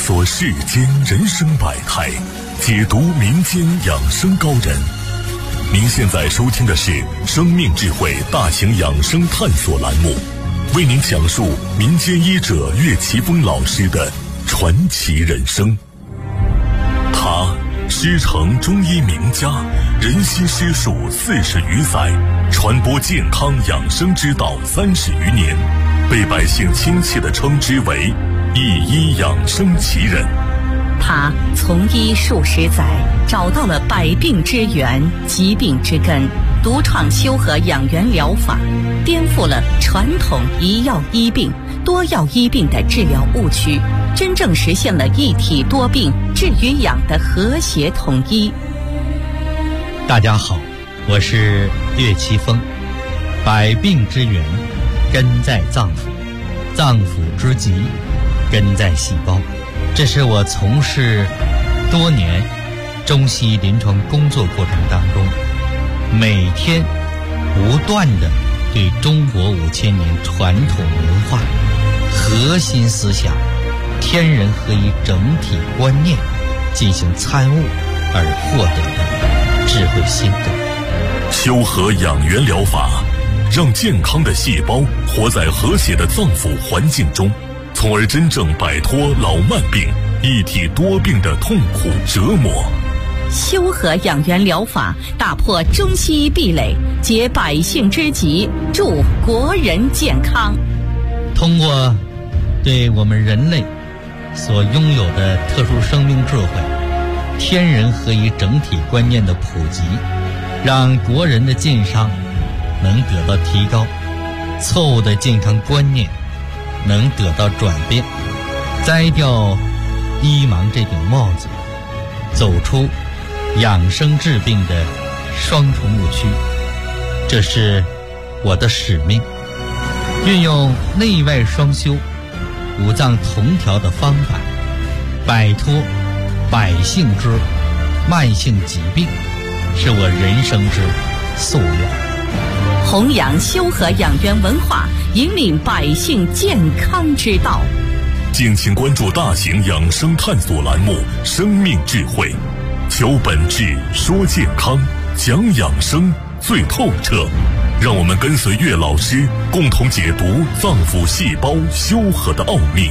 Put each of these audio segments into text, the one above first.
说世间人生百态，解读民间养生高人。您现在收听的是生命智慧大型养生探索栏目，为您讲述民间医者岳奇峰老师的传奇人生。他师承中医名家，人心师术40余载，传播健康养生之道30余年，被百姓亲切地称之为一医养生奇人。 他从医数十载，找到了百病之源、疾病之根，独创修和养元疗法，颠覆了传统一药医病、多药医病的治疗误区，真正实现了一体多病治与养的和谐统一。 大家好，我是岳奇峰。百病之源根在脏腑，脏腑之疾根在细胞。这是我从事多年中西医临床工作过程当中，每天不断地对中国5000年传统文化核心思想天人合一整体观念进行参悟而获得的智慧心得。 修和养元疗法让健康的细胞活在和谐的脏腑环境中，从而真正摆脱老慢病、一体多病的痛苦折磨。 修和养元疗法打破中西医壁垒，解百姓之急，助国人健康。 通过对我们人类所拥有的特殊生命智慧、天人合一整体观念的普及，让国人的健康能得到提高，错误的健康观念能得到转变，摘掉医盲这顶帽子，走出养生治病的双重误区。这是我的使命，运用内外双修、五脏同调的方法，摆脱百姓之慢性疾病，是我人生之夙愿。 弘扬修和养元文化，引领百姓健康之道。 敬请关注大型养生探索栏目《生命智慧》，求本质，说健康，讲养生最透彻。让我们跟随岳老师，共同解读脏腑细胞修和的奥秘。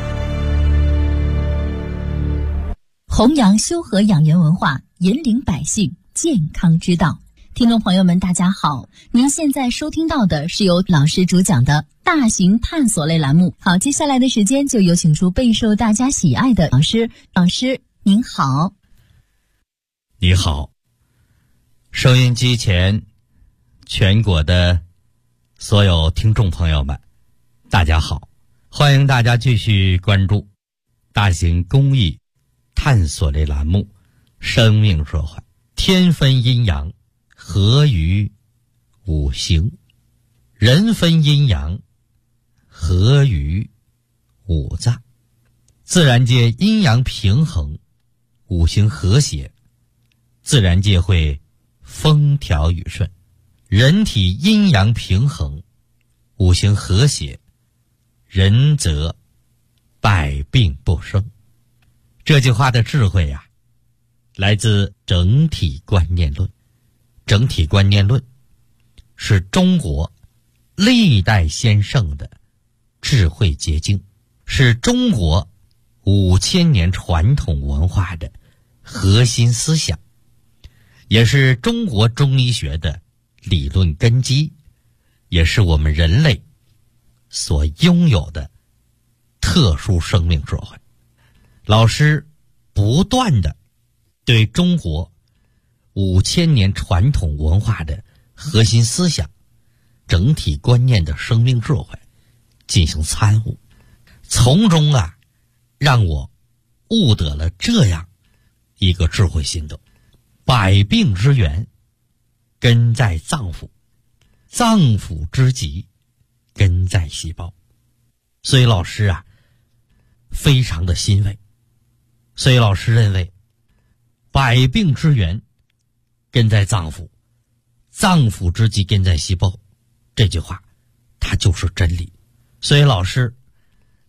弘扬修和养元文化，引领百姓健康之道。听众朋友们大家好，您现在收听到的是由老师主讲的大型探索类栏目。好，接下来的时间就有请出备受大家喜爱的老师。老师您好。 你好，收音机前全国的所有听众朋友们大家好，欢迎大家继续关注大型公益探索类栏目生命社会。天分阴阳，合于五行，人分阴阳，合于五脏。自然界阴阳平衡，五行和谐，自然界会风调雨顺。人体阴阳平衡，五行和谐，人则百病不生。这句话的智慧呀，来自整体观念论。整体观念论是中国历代先圣的智慧结晶，是中国5000年传统文化的核心思想，也是中国中医学的理论根基，也是我们人类所拥有的特殊生命智慧。老师不断地对中国5000年传统文化的核心思想、整体观念的生命智慧进行参悟，从中让我悟得了这样一个智慧心得：百病之源根在脏腑，脏腑之疾根在细胞。所以老师非常的欣慰。所以老师认为，百病之源根在脏腑，脏腑之疾根在细胞，这句话它就是真理。所以老师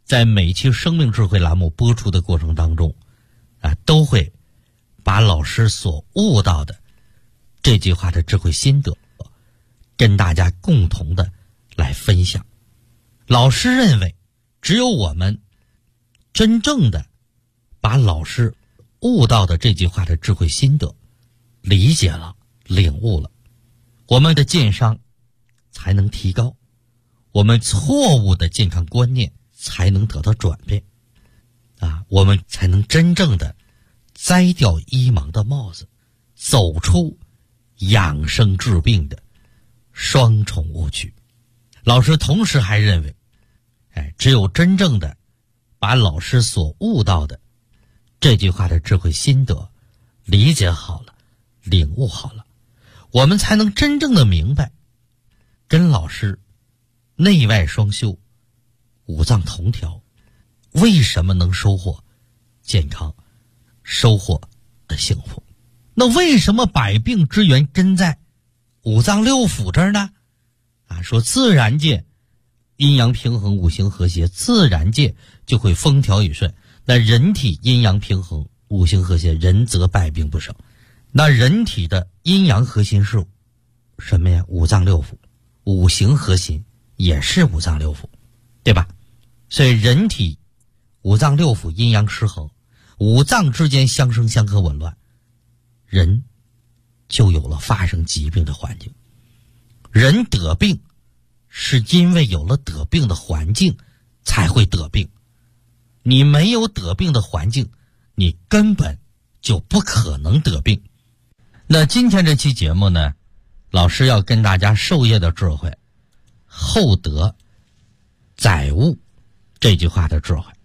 在每期生命智慧栏目播出的过程当中都会把老师所悟到的这句话的智慧心得跟大家共同的来分享。老师认为，只有我们真正的把老师悟到的这句话的智慧心得理解了、领悟了，我们的健商才能提高，我们错误的健康观念才能得到转变我们才能真正的摘掉医盲的帽子，走出养生治病的双重误区。老师同时还认为，只有真正的把老师所悟到的这句话的智慧心得理解好了、领悟好了，我们才能真正的明白，跟老师内外双修、五脏同调，为什么能收获健康、收获的幸福？那为什么百病之源根在五脏六腑这儿呢？说自然界阴阳平衡、五行和谐，自然界就会风调雨顺。那人体阴阳平衡、五行和谐，人则百病不生。那人体的阴阳核心是什么呀？五脏六腑。五行核心也是五脏六腑，对吧？所以人体五脏六腑阴阳失衡，五脏之间相生相克紊乱，人就有了发生疾病的环境。人得病是因为有了得病的环境才会得病，你没有得病的环境，你根本就不可能得病。那今天这期节目呢，老师要跟大家授业的智慧，厚德载物这句话的智慧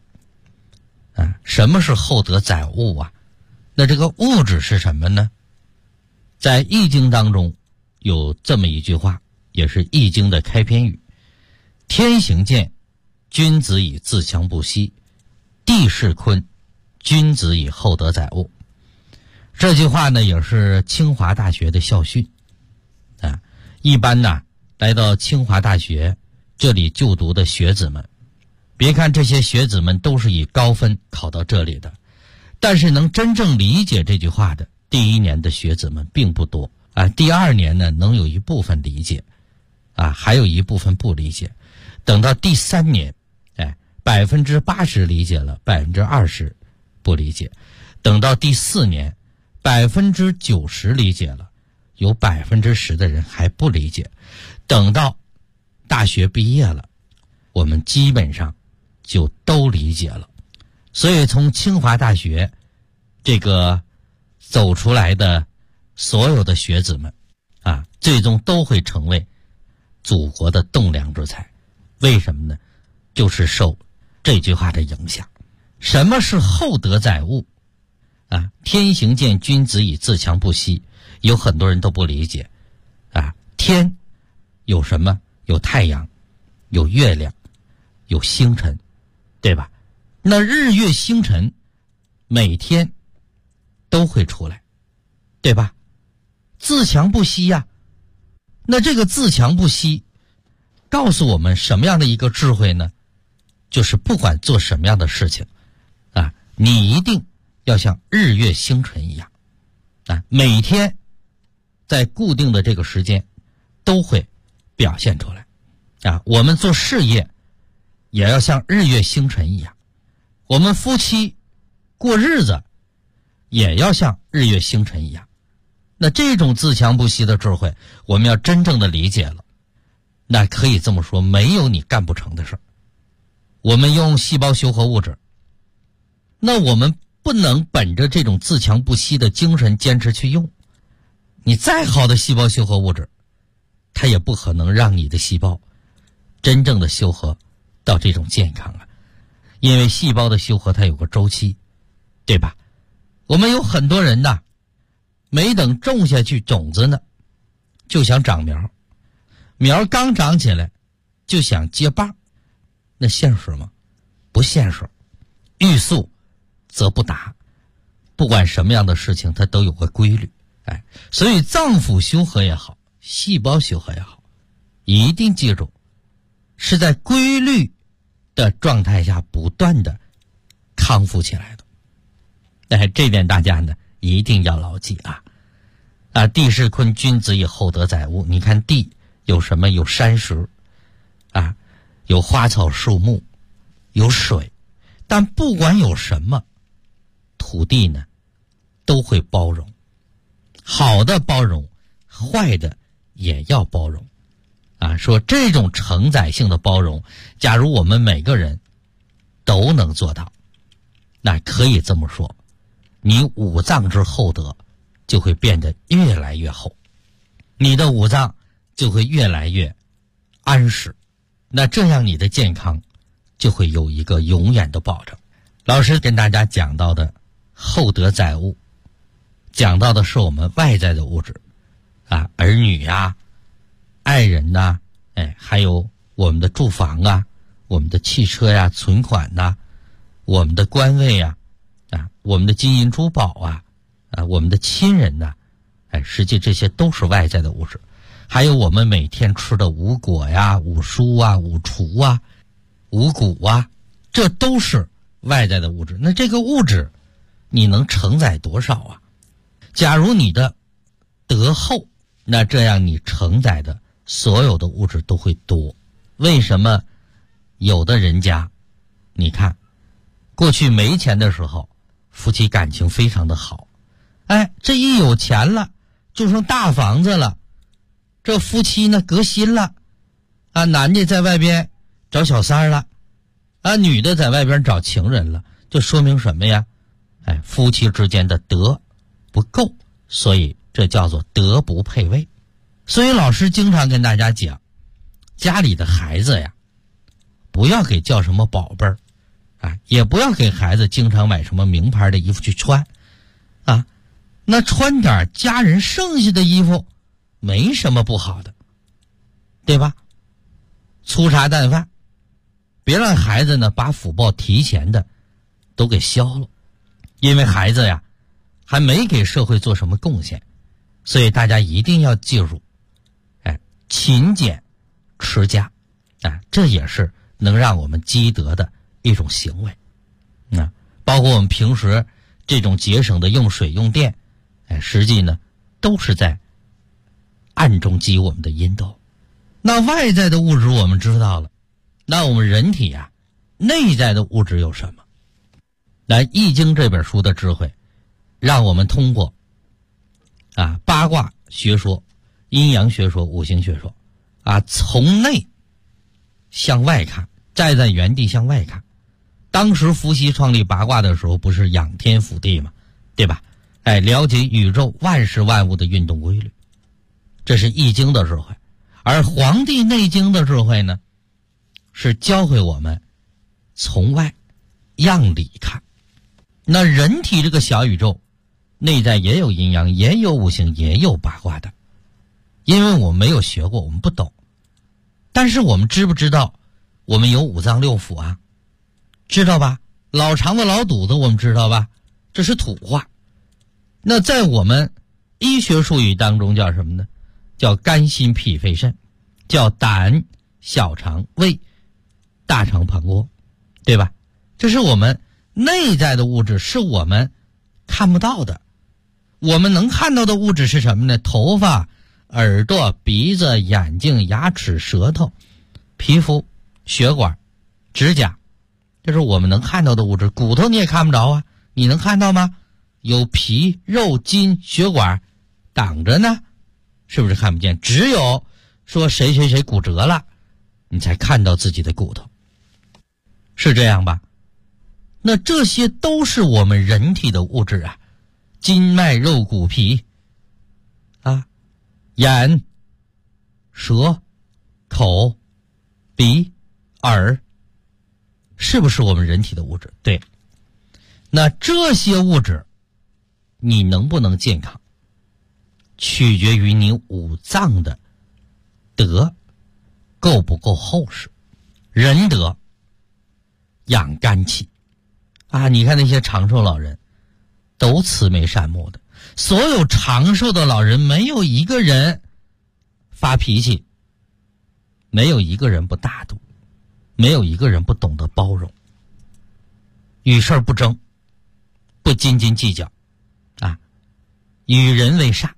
什么是厚德载物啊？那这个物质是什么呢？在易经当中有这么一句话，也是易经的开篇语：天行健，君子以自强不息；地势坤，君子以厚德载物。这句话呢，也是清华大学的校训一般呢，来到清华大学这里就读的学子们，别看这些学子们都是以高分考到这里的，但是能真正理解这句话的第一年的学子们并不多第二年呢，能有一部分理解还有一部分不理解。等到第三年80%理解了，20%不理解。等到第四年90%理解了，有10%的人还不理解。等到大学毕业了，我们基本上就都理解了。所以从清华大学这个走出来的所有的学子们最终都会成为祖国的栋梁之才。为什么呢？就是受这句话的影响。什么是厚德载物天行健，君子以自强不息。有很多人都不理解天有什么？有太阳，有月亮，有星辰，对吧？那日月星辰每天都会出来，对吧？自强不息那这个自强不息告诉我们什么样的一个智慧呢？就是不管做什么样的事情你一定要像日月星辰一样每天在固定的这个时间都会表现出来我们做事业也要像日月星辰一样，我们夫妻过日子也要像日月星辰一样。那这种自强不息的智慧，我们要真正的理解了，那可以这么说，没有你干不成的事。我们用细胞修合物质，那我们不能本着这种自强不息的精神坚持去用，你再好的细胞修合物质，它也不可能让你的细胞真正的修合到这种健康因为细胞的修合它有个周期，对吧？我们有很多人没等种下去种子呢，就想长苗，苗刚长起来就想结棒，那现实吗？不现实。欲速则不达，不管什么样的事情它都有个规律所以脏腑修合也好，细胞修合也好，一定记住是在规律的状态下不断的康复起来的。这点大家呢一定要牢记啊！地势坤，君子以厚德载物。你看地有什么？有山石啊，有花草树木，有水。但不管有什么，土地呢都会包容，好的包容，坏的也要包容啊。说这种承载性的包容，假如我们每个人都能做到，那可以这么说，你五脏之厚德就会变得越来越厚，你的五脏就会越来越安实，那这样你的健康就会有一个永远的保证。老师跟大家讲到的厚德载物，讲到的是我们外在的物质啊，儿女啊，爱人呐，还有我们的住房啊，我们的汽车呀，存款呐，我们的官位啊，我们的金银珠宝啊，我们的亲人呐，实际这些都是外在的物质。还有我们每天吃的五果呀、五蔬啊、五畜啊、五谷啊，这都是外在的物质。那这个物质你能承载多少啊？假如你的德厚，那这样你承载的所有的物质都会多。为什么有的人家，你看过去没钱的时候夫妻感情非常的好，这一有钱了就剩大房子了，这夫妻呢革新了男的在外边找小三了女的在外边找情人了，就说明什么呀？夫妻之间的德不够，所以这叫做德不配位。所以老师经常跟大家讲，家里的孩子呀，不要给叫什么宝贝儿也不要给孩子经常买什么名牌的衣服去穿那穿点家人剩下的衣服没什么不好的，对吧？粗茶淡饭，别让孩子呢把福报提前的都给消了，因为孩子呀还没给社会做什么贡献，所以大家一定要记住勤俭持家这也是能让我们积德的一种行为包括我们平时这种节省的用水用电实际呢都是在暗中积我们的阴德。那外在的物质我们知道了，那我们人体内在的物质有什么？来，《易经》这本书的智慧让我们通过八卦学说、阴阳学说、五行学说从内向外看，站在原地向外看。当时伏羲创立八卦的时候不是仰天俯地吗？对吧？了解宇宙万事万物的运动规律，这是易经的智慧。而黄帝内经的智慧呢，是教会我们从外样里看。那人体这个小宇宙内在也有阴阳，也有五行，也有八卦的，因为我们没有学过，我们不懂。但是我们知不知道我们有五脏六腑知道吧？老肠子老肚子我们知道吧？这是土话。那在我们医学术语当中叫什么呢？叫肝心脾肺肾，叫胆小肠胃大肠膀胱，对吧？这是我们内在的物质，是我们看不到的。我们能看到的物质是什么呢？头发、耳朵、鼻子、眼睛、牙齿、舌头、皮肤、血管、指甲，这是我们能看到的物质。骨头你也看不着你能看到吗？有皮、肉、筋、血管挡着呢，是不是看不见？只有说谁谁谁骨折了，你才看到自己的骨头，是这样吧？那这些都是我们人体的物质筋脉肉骨皮眼、舌、口、鼻、耳，是不是我们人体的物质？对。那这些物质你能不能健康，取决于你五脏的德够不够厚实。仁德养肝气你看那些长寿老人都慈眉善目的，所有长寿的老人没有一个人发脾气，没有一个人不大度， 没有一个人不懂得包容，与事不争，不斤斤计较啊，与人为善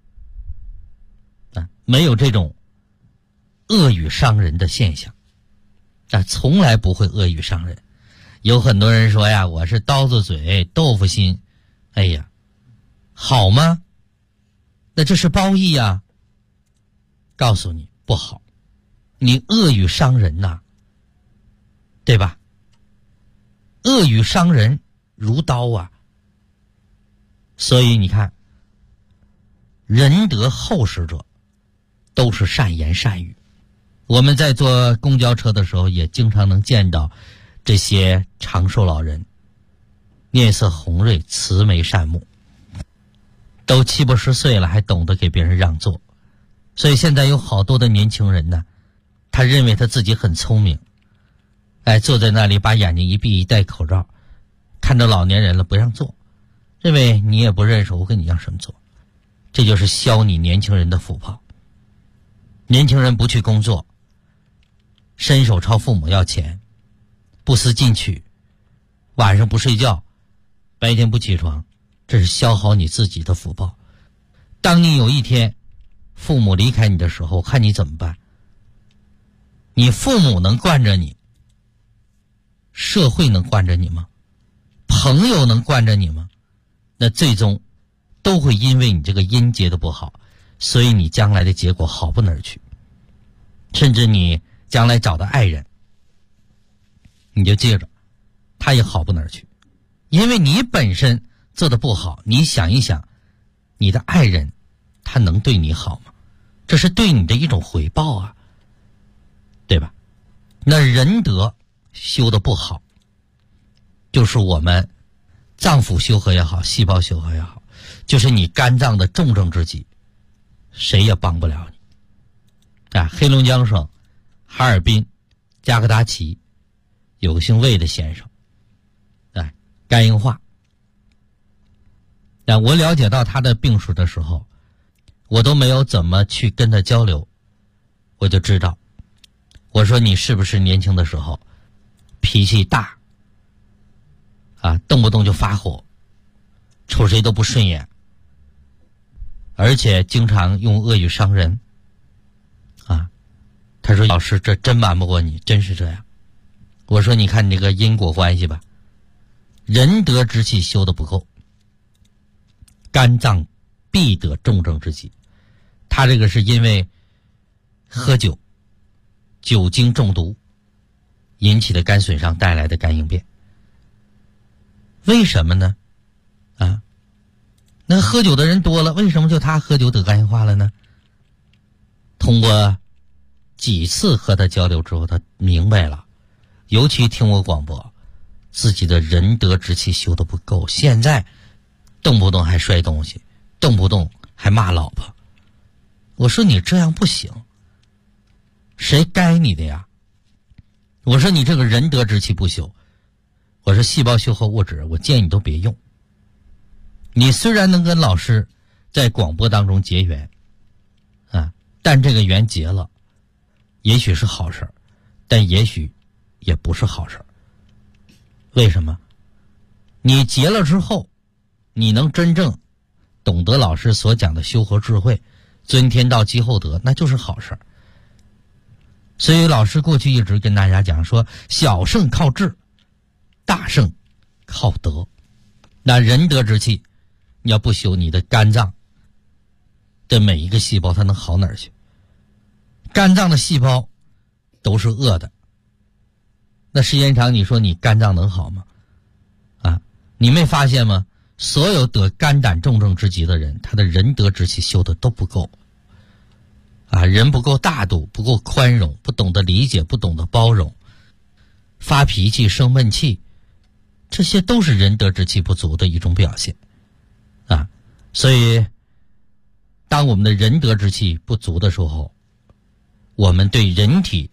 啊，没有这种恶语伤人的现象啊，从来不会恶语伤人。有很多人说呀，我是刀子嘴豆腐心，哎呀，好吗？那这是褒义啊。告诉你不好，你恶语伤人呐，对吧？恶语伤人如刀啊。所以你看，仁德厚实者都是善言善语。我们在坐公交车的时候也经常能见到这些长寿老人，面色红润，慈眉善目，都70、80岁了还懂得给别人让座。所以现在有好多的年轻人呢，他认为他自己很聪明，坐在那里把眼睛一闭，一戴口罩，看着老年人了不让座，认为你也不认识我，跟你让什么座。这就是消你年轻人的福报。年轻人不去工作，伸手朝父母要钱，不思进取，晚上不睡觉，白天不起床，这是消耗你自己的福报。当你有一天父母离开你的时候，看你怎么办？你父母能惯着你，社会能惯着你吗？朋友能惯着你吗？那最终都会因为你这个因结的不好，所以你将来的结果好不哪儿去。甚至你将来找的爱人，你就记着，他也好不哪儿去。因为你本身做的不好，你想一想，你的爱人他能对你好吗？这是对你的一种回报啊，对吧？那仁德修的不好，就是我们脏腑修和也好，细胞修和也好，就是你肝脏的重症之疾，谁也帮不了你啊。黑龙江省哈尔滨加格达奇有个姓魏的先生，肝硬化。我了解到他的病史的时候，我都没有怎么去跟他交流，我就知道，我说你是不是年轻的时候脾气大啊，动不动就发火，瞅谁都不顺眼，而且经常用恶语伤人啊。他说老师，这真瞒不过你，真是这样。我说你看你这个因果关系吧，仁德之气修得不够，肝脏必得重症之疾。他这个是因为喝酒，酒精中毒引起的肝损伤带来的肝硬变。为什么呢？那喝酒的人多了，为什么就他喝酒得肝硬化了呢？通过几次和他交流之后，他明白了，尤其听我广播，自己的仁德之气修得不够，现在动不动还摔东西，动不动还骂老婆。我说你这样不行，谁该你的呀？我说你这个仁德之气不修，我说细胞修和物质，我建议你都别用。你虽然能跟老师在广播当中结缘但这个缘结了，也许是好事，但也许也不是好事。为什么？你结了之后，你能真正懂得老师所讲的修和智慧，尊天道积厚德，那就是好事。所以老师过去一直跟大家讲说，小胜靠智，大胜靠德。那仁德之气你要不修，你的肝脏的每一个细胞它能好哪儿去？肝脏的细胞都是恶的，那时间长你说你肝脏能好吗？你没发现吗？所有得肝胆重症之疾的人，他的仁德之气修的都不够人不够大度，不够宽容，不懂得理解，不懂得包容，发脾气生闷气，这些都是仁德之气不足的一种表现所以当我们的仁德之气不足的时候，我们对人体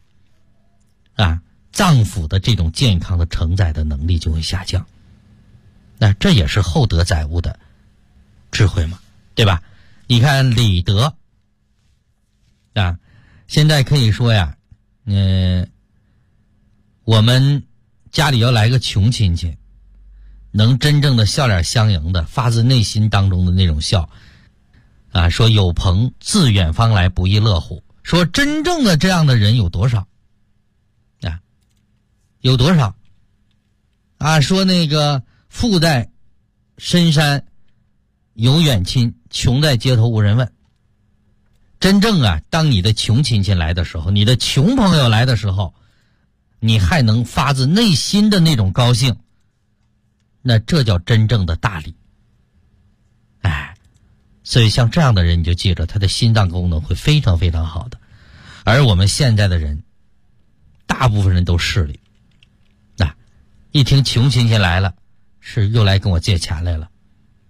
脏腑的这种健康的承载的能力就会下降。那这也是厚德载物的智慧嘛，对吧？你看礼德现在可以说呀， 我们家里要来个穷亲戚，能真正的笑脸相迎的，发自内心当中的那种笑啊，说有朋自远方来，不亦乐乎。说真正的这样的人有多少啊？有多少啊？说那个富在深山有远亲，穷在街头无人问。真正啊，当你的穷亲戚来的时候，你的穷朋友来的时候，你还能发自内心的那种高兴，那这叫真正的大礼。哎，所以像这样的人，你就记着，他的心脏功能会非常非常好的。而我们现在的人，大部分人都势利，一听穷亲戚来了，是又来跟我借钱来了，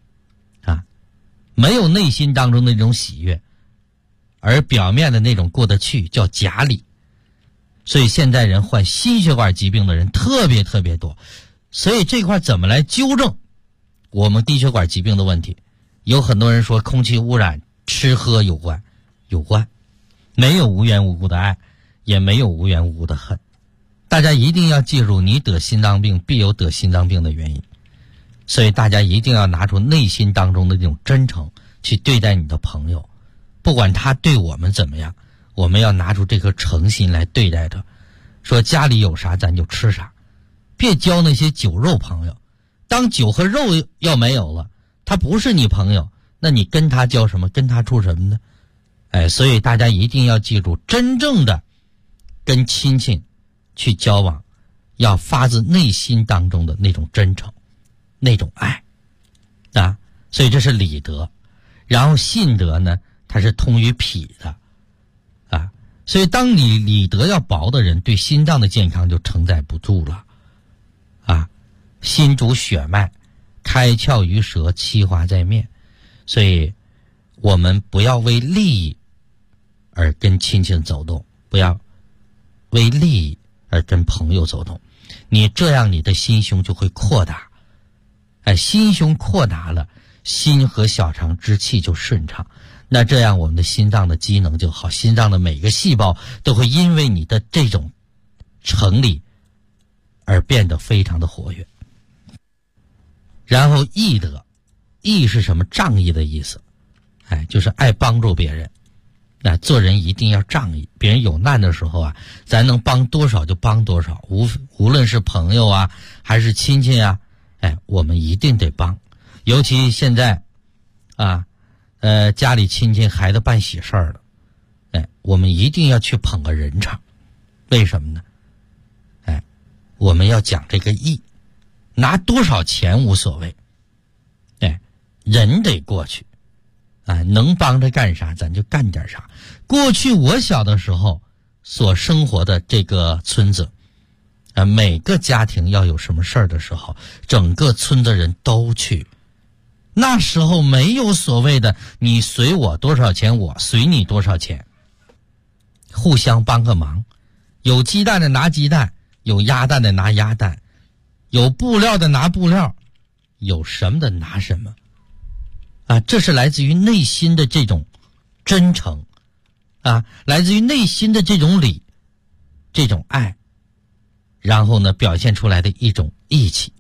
没有内心当中的那种喜悦，而表面的那种过得去，叫假礼。所以现在人患心血管疾病的人特别特别多。所以这块怎么来纠正我们低血管疾病的问题？有很多人说空气污染吃喝有关，有关。没有无缘无故的爱，也没有无缘无故的恨。大家一定要记住，你得心脏病必有得心脏病的原因。所以大家一定要拿出内心当中的这种真诚去对待你的朋友，不管他对我们怎么样，我们要拿出这颗诚心来对待他。说家里有啥咱就吃啥，别交那些酒肉朋友。当酒和肉要没有了，他不是你朋友，那你跟他交什么？跟他处什么呢？所以大家一定要记住，真正的跟亲戚去交往，要发自内心当中的那种真诚，那种爱啊。所以这是礼德。然后信德呢，它是通于脾的啊。所以当你礼德要薄的人，对心脏的健康就承载不住了啊。心主血脉，开窍于舌，气化在面。所以我们不要为利益而跟亲戚走动，不要为利益而跟朋友走动。你这样你的心胸就会扩大，心胸扩大了，心和小肠之气就顺畅，那这样我们的心脏的机能就好，心脏的每个细胞都会因为你的这种成理而变得非常的活跃。然后义德，义是什么？仗义的意思，就是爱帮助别人。做人一定要仗义，别人有难的时候啊，咱能帮多少就帮多少，无论是朋友啊还是亲戚啊，我们一定得帮。尤其现在啊，家里亲戚孩子办喜事儿了，我们一定要去捧个人场。为什么呢？我们要讲这个义，拿多少钱无所谓，人得过去。能帮着干啥咱就干点啥。过去我小的时候所生活的这个村子，每个家庭要有什么事儿的时候，整个村子人都去。那时候没有所谓的你随我多少钱，我随你多少钱，互相帮个忙。有鸡蛋的拿鸡蛋，有鸭蛋的拿鸭蛋，有布料的拿布料，有什么的拿什么。这是来自于内心的这种真诚来自于内心的这种礼，这种爱，然后呢表现出来的一种义气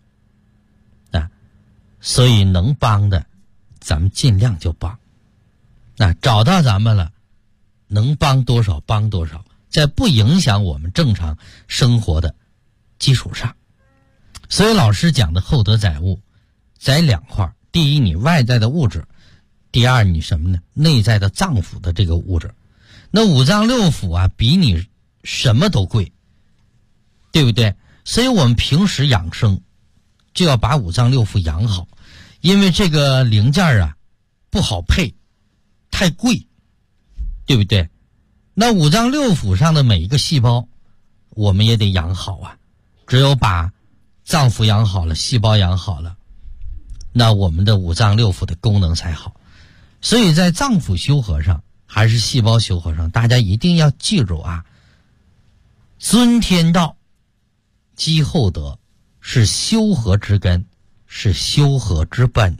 所以能帮的咱们尽量就帮找到咱们了，能帮多少帮多少，在不影响我们正常生活的基础上。所以老师讲的厚德载物，载两块。第一，你外在的物质；第二，你什么呢？内在的脏腑的这个物质。那五脏六腑比你什么都贵，对不对？所以我们平时养生就要把五脏六腑养好，因为这个零件不好配，太贵，对不对？那五脏六腑上的每一个细胞我们也得养好只有把脏腑养好了，细胞养好了，那我们的五脏六腑的功能才好。所以在脏腑修和上还是细胞修和上，大家一定要记住尊天道积厚德是修和之根，是修和之本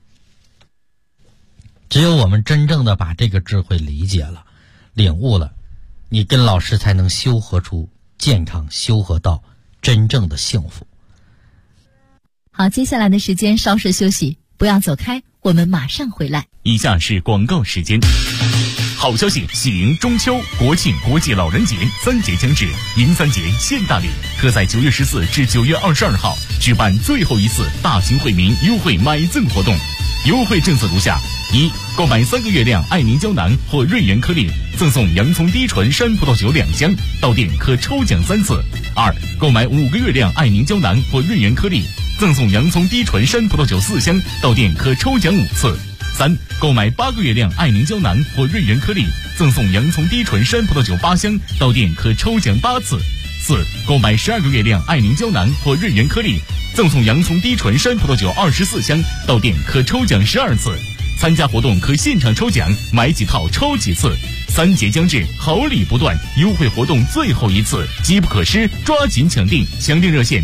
只有我们真正的把这个智慧理解了，领悟了，你跟老师才能修和出健康，修和到真正的幸福。 好，接下来的时间稍事休息，不要走开，我们马上回来。 以下是广告时间。好消息，喜迎中秋、国庆、国际老人节3节将至，迎3节献大礼，特在9月14至9月22号举办最后一次大型惠民优惠买赠活动。优惠政策如下：一、购买3个月亮爱凝胶囊或瑞元颗粒，赠送洋葱低醇山葡萄酒2箱，到店可抽奖3次。二、购买5个月亮爱凝胶囊或瑞元颗粒，赠送洋葱低醇山葡萄酒4箱，到店可抽奖5次。三、购买8个月亮爱凝胶囊或瑞元颗粒，赠送洋葱低醇山葡萄酒8箱，到店可抽奖8次。四、购买12个月亮爱凝胶囊或瑞元颗粒，赠送洋葱低醇山葡萄酒24箱，到店可抽奖12次。参加活动可现场抽奖，买几套抽几次。3节将至，好礼不断，优惠活动最后一次，机不可失，抓紧抢订！抢订热线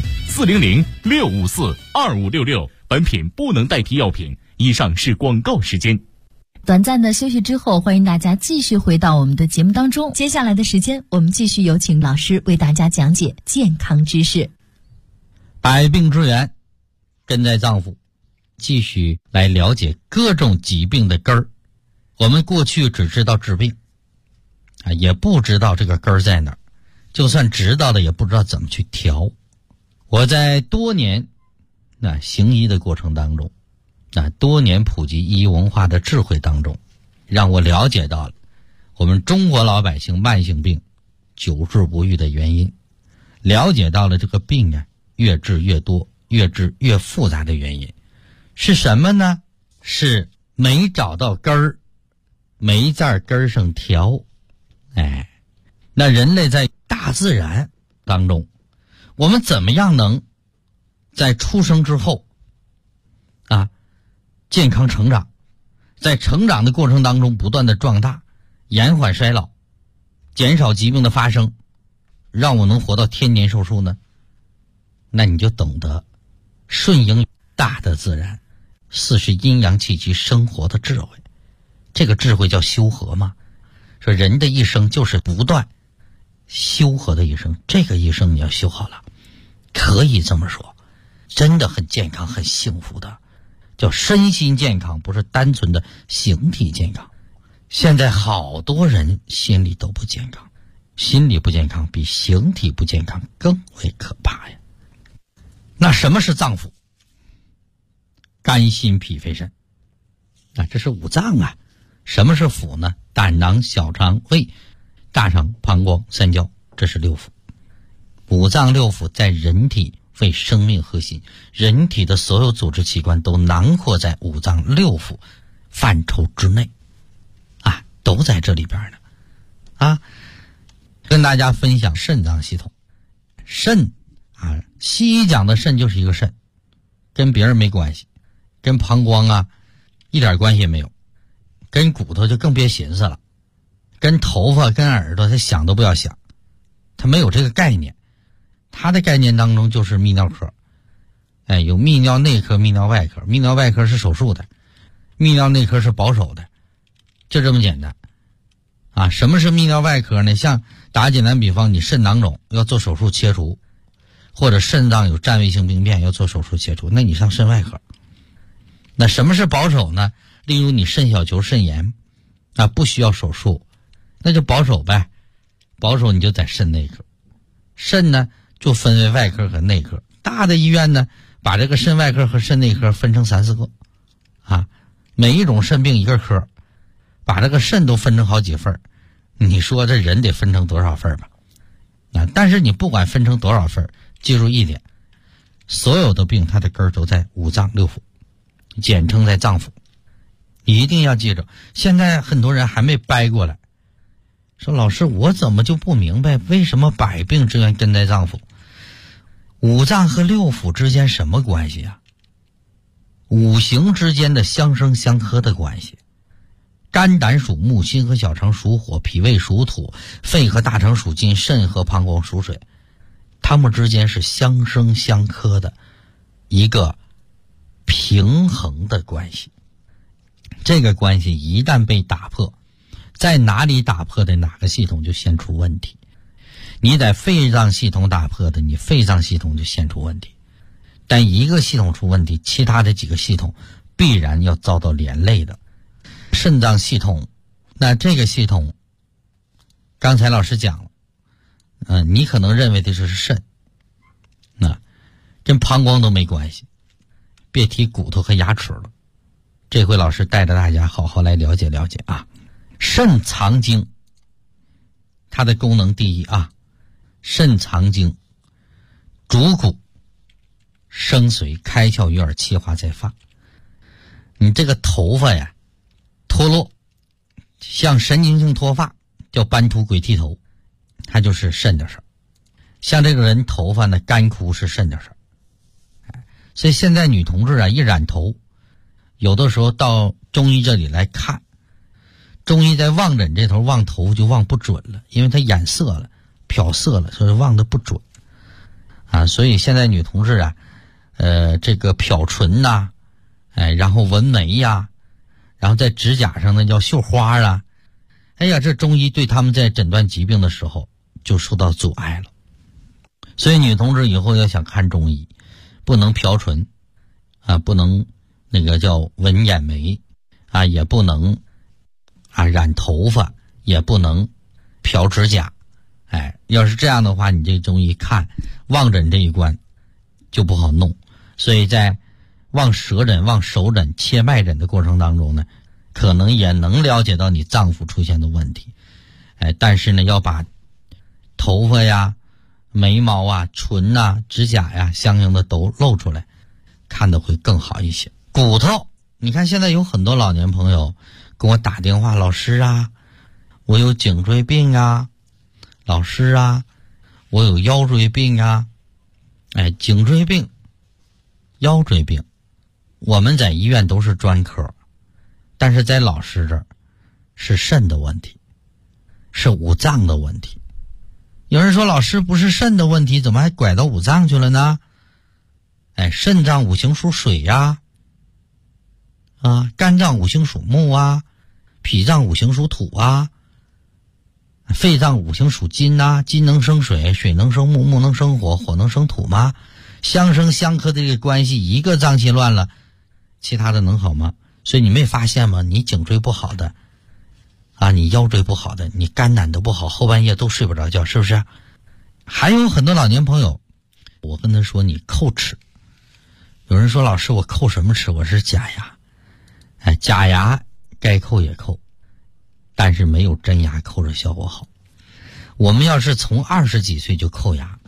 400-654-2566。本品不能代替药品。以上是广告时间。 短暂的休息之后，欢迎大家继续回到我们的节目当中。接下来的时间，我们继续有请老师为大家讲解健康知识。 百病之源，根在脏腑。继续来了解各种疾病的根儿。我们过去只知道治病，也不知道这个根儿在哪儿，就算知道了，也不知道怎么去调。我在多年行医的过程当中，多年普及医医文化的智慧当中，让我了解到了我们中国老百姓慢性病久治不愈的原因，了解到了这个病越治越多，越治越复杂的原因是什么呢？是没找到根儿，没在根儿上调。那人类在大自然当中，我们怎么样能在出生之后健康成长，在成长的过程当中不断的壮大，延缓衰老，减少疾病的发生，让我能活到天年寿寿呢？那你就懂得顺应大的自然，4是阴阳气机生活的智慧。这个智慧叫修和嘛，说人的一生就是不断修和的一生，这个一生你要修好了，可以这么说，真的很健康很幸福的，叫身心健康，不是单纯的形体健康。现在好多人心理都不健康，心理不健康比形体不健康更为可怕呀。那什么是脏腑？肝心脾肺肾，这是五脏啊。什么是腑呢？胆囊、小肠、胃、大肠、膀胱、三焦，这是6腑。五脏6腑在人体为生命核心，人体的所有组织器官都囊括在五脏6腑范畴之内都在这里边呢。跟大家分享肾脏系统。肾西医讲的肾就是一个肾，跟别人没关系，跟膀胱一点关系也没有，跟骨头就更别寻思了，跟头发跟耳朵他想都不要想，他没有这个概念。他的概念当中就是泌尿科，有泌尿内科、泌尿外科。泌尿外科是手术的，泌尿内科是保守的，就这么简单什么是泌尿外科呢？像打简单比方，你肾囊肿要做手术切除，或者肾脏有占位性病变要做手术切除，那你上肾外科。那什么是保守呢？例如你肾小球肾炎不需要手术，那就保守呗。保守你就在肾内科。肾呢就分为外科和内科，大的医院呢把这个肾外科和肾内科分成3、4个每一种肾病一个科，把这个肾都分成好几份，你说这人得分成多少份吧？但是你不管分成多少份，记住一点，所有的病它的根儿都在五脏6腑，简称在脏腑。你一定要记着，现在很多人还没掰过来，说老师我怎么就不明白为什么百病之源根在脏腑？五脏和6腑之间什么关系五行之间的相生相克的关系。肝胆属木，心和小肠属火，脾胃属土，肺和大肠属金，肾和膀胱属水，它们之间是相生相克的一个平衡的关系。这个关系一旦被打破，在哪里打破的哪个系统就先出问题。 你在肺脏系统打破的，你肺脏系统就现出问题。但一个系统出问题，其他的几个系统必然要遭到连累的。肾脏系统，那这个系统刚才老师讲了，你可能认为的是肾，那跟膀胱都没关系，别提骨头和牙齿了。这回老师带着大家好好来了解了解啊。肾藏精，它的功能第一啊，肾藏精，主骨生髓，开窍于耳，气化在发。你这个头发呀脱落，像神经性脱发，叫斑秃鬼剃头，它就是肾的事儿。像这个人头发呢干枯是肾的事儿。所以现在女同志啊一染头，有的时候到中医这里来看，中医在望诊这头望头就望不准了，因为它染色了漂色了，所以望得不准啊。所以现在女同志啊这个漂唇呐，然后纹眉呀，然后在指甲上呢叫绣花啊，哎呀，这中医对他们在诊断疾病的时候就受到阻碍了。所以女同志以后要想看中医，不能漂唇啊，不能那个叫纹眼眉啊，也不能染头发，也不能漂指甲。要是这样的话，你这中医看望诊这一关就不好弄。所以在望舌诊、望手诊、切脉诊的过程当中呢，可能也能了解到你脏腑出现的问题。但是呢，要把头发呀、眉毛啊、唇啊、指甲呀相应的都露出来，看得会更好一些。骨头，你看现在有很多老年朋友跟我打电话，老师啊，我有颈椎病啊，老师啊，我有腰椎病啊。颈椎病、腰椎病，我们在医院都是专科，但是在老师这儿是肾的问题，是五脏的问题。有人说老师不是肾的问题，怎么还拐到五脏去了呢？肾脏五行属水呀，肝脏五行属木啊，脾脏五行属土啊，肺脏五行属金啊，金能生水，水能生木，木能生火，火能生土吗？相生相克的这个关系，一个脏器乱了，其他的能好吗？所以你没发现吗？你颈椎不好的你腰椎不好的，你肝胆都不好，后半夜都睡不着觉，是不是？还有很多老年朋友，我跟他说你叩齿。有人说老师我叩什么齿？我是假牙。假牙该叩也叩，但是没有真牙叩着效果好。我们要是从20几岁就叩牙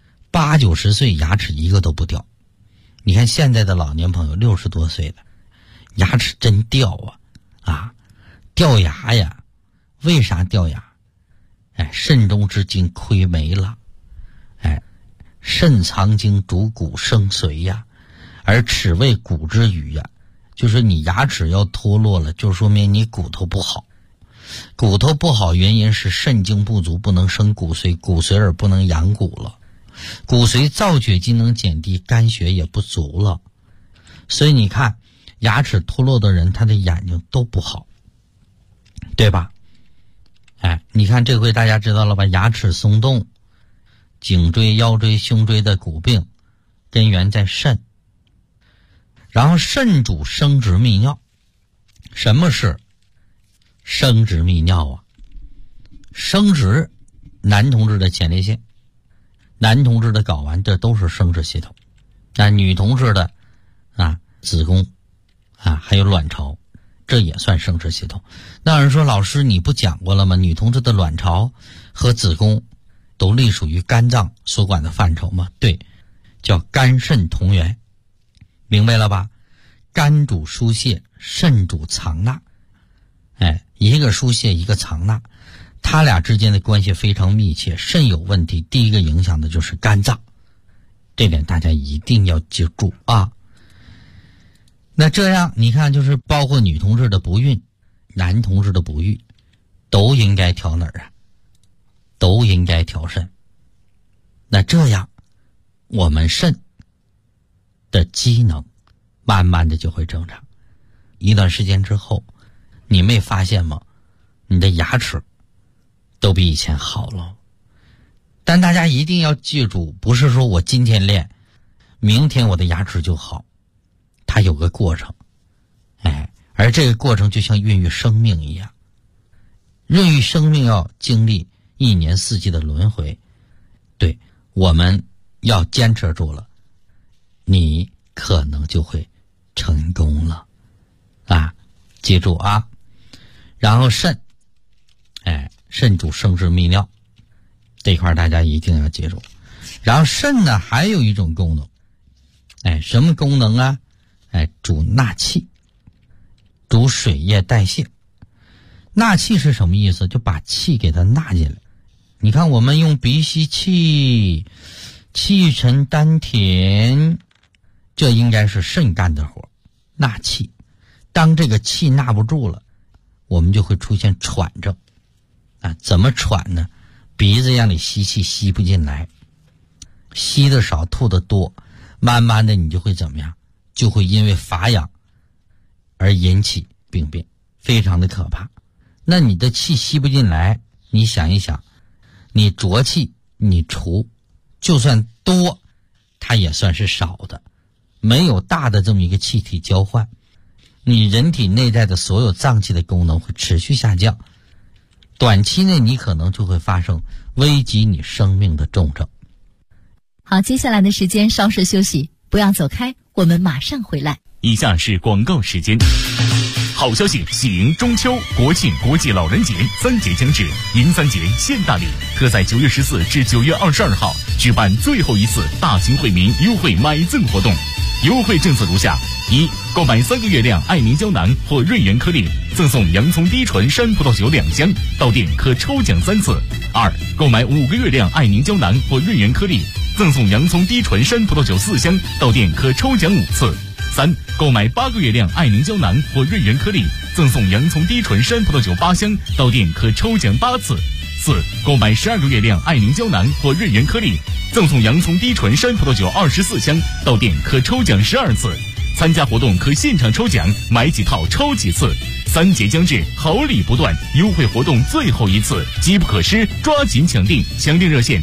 ，80、90岁牙齿一个都不掉。你看现在的老年朋友60多岁的牙齿真掉掉牙呀。为啥掉牙？肾中之精亏没了。肾藏精，主骨生髓呀，而齿为骨之余呀，就是你牙齿要脱落了，就说明你骨头不好。骨头不好原因是肾精不足，不能生骨髓，骨髓而不能养骨了，骨髓造血机能减低，肝血也不足了。所以你看牙齿脱落的人，他的眼睛都不好，对吧？你看这回大家知道了吧？牙齿松动、颈椎、腰椎、胸椎的骨病根源在肾。然后肾主生殖泌尿。什么是生殖泌尿啊？生殖，男同志的前列腺，男同志的睾丸，这都是生殖系统。女同志的子宫还有卵巢，这也算生殖系统。那有人说老师你不讲过了吗？女同志的卵巢和子宫都隶属于肝脏所管的范畴吗？对，叫肝肾同源，明白了吧？肝主疏泄，肾主藏纳。一个疏泄，一个藏纳，他俩之间的关系非常密切。肾有问题，第一个影响的就是肝脏，这点大家一定要记住啊。那这样你看，就是包括女同志的不孕，男同志的不育，都应该调哪儿啊？都应该调肾。那这样我们肾的机能慢慢的就会正常。一段时间之后，你没发现吗？你的牙齿都比以前好了。但但大家一定要记住，不是说我今天练，明天我的牙齿就好，它有个过程。而这个过程就像孕育生命一样，孕育生命要经历1年4季的轮回。对，我们要坚持住了，你可能就会成功了记住啊。然后肾主生殖泌尿，这块大家一定要记住。然后肾呢还有一种功能，什么功能啊？主纳气，主水液代谢。纳气是什么意思？就把气给它纳进来。你看我们用鼻吸气，气沉丹田，这应该是肾干的活，纳气。当这个气纳不住了，我们就会出现喘症怎么喘呢？鼻子让你吸气吸不进来，吸的少吐的多，慢慢的你就会怎么样？就会因为乏氧而引起病变，非常的可怕。那你的气吸不进来，你想一想，你浊气你除，就算多它也算是少的，没有大的这么一个气体交换，你人体内在的所有脏器的功能会持续下降，短期内你可能就会发生危及你生命的重症。 好，接下来的时间稍事休息，不要走开，我们马上回来。 以下是广告时间。好消息，喜迎中秋、国庆、国际老人节3节将至，迎3节献大礼，特在9月14至9月22号举办最后一次大型惠民优惠买赠活动。优惠政策如下：一、购买3个月亮爱凝胶囊或瑞元颗粒，赠送洋葱低醇山葡萄酒2箱，到店可抽奖3次。二、购买5个月亮爱凝胶囊或瑞元颗粒，赠送洋葱低醇山葡萄酒4箱，到店可抽奖5次。三、购买8个月亮爱凝胶囊或瑞元颗粒，赠送洋葱低醇山葡萄酒8箱，到店可抽奖8次。四、购买12个月亮爱凝胶囊或瑞元颗粒，赠送洋葱低醇山葡萄酒24箱，到店可抽奖12次。参加活动可现场抽奖，买几套抽几次。3节将至，好礼不断，优惠活动最后一次，机不可失，抓紧抢订！抢订热线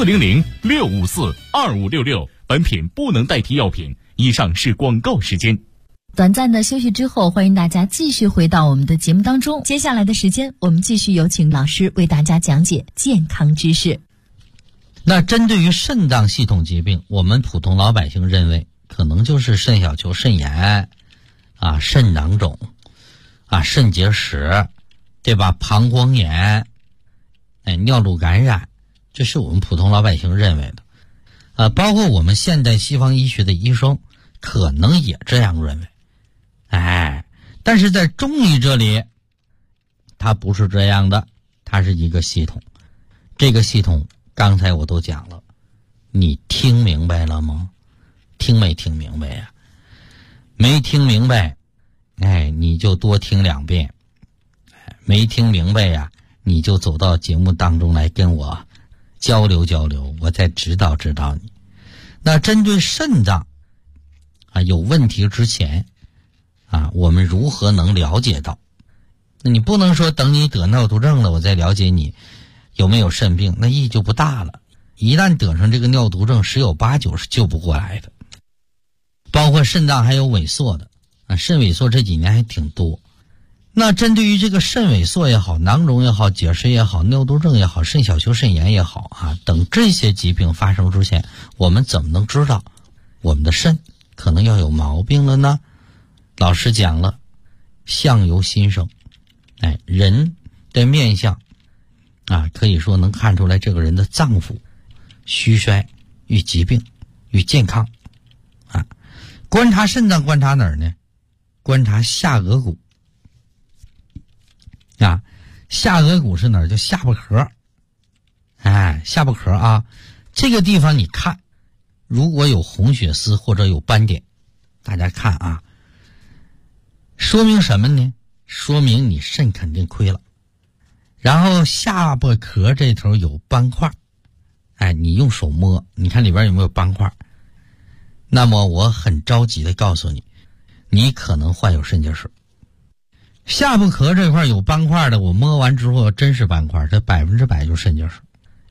400-654-2566。本品不能代替药品。以上是广告时间。 短暂的休息之后，欢迎大家继续回到我们的节目当中。接下来的时间，我们继续有请老师为大家讲解健康知识。 那针对于肾脏系统疾病，我们普通老百姓认为可能就是肾小球肾炎肾囊肿肾结石，对吧？膀胱炎尿路感染，这是我们普通老百姓认为的包括我们现代西方医学的医生可能也这样认为但是在中医这里它不是这样的，它是一个系统。这个系统刚才我都讲了，你听明白了吗？听没听明白呀？没听明白你就多听2遍，没听明白呀，你就走到节目当中来跟我交流交流，我再指导指导你。那针对肾脏有问题之前我们如何能了解到？那你不能说等你得尿毒症了我再了解你有没有肾病，那意义就不大了。一旦得上这个尿毒症，10有8九是救不过来的。包括肾脏还有萎缩的肾萎缩这几年还挺多。那针对于这个肾萎缩也好，囊肿也好，结石也好，尿毒症也好，肾小球肾炎也好等这些疾病发生之前，我们怎么能知道我们的肾可能要有毛病了呢？老师讲了，相由心生人的面相可以说能看出来这个人的脏腑虚衰与疾病与健康观察肾脏观察哪儿呢？观察下颌骨下颌骨是哪儿？叫下巴壳下巴壳这个地方你看，如果有红血丝或者有斑点，大家看说明什么呢？说明你肾肯定亏了。然后下巴壳这头有斑块你用手摸，你看里边有没有斑块，那么我很着急的告诉你，你可能患有肾结石。下巴壳这块有斑块的，我摸完之后真是斑块，这100%就是肾结石。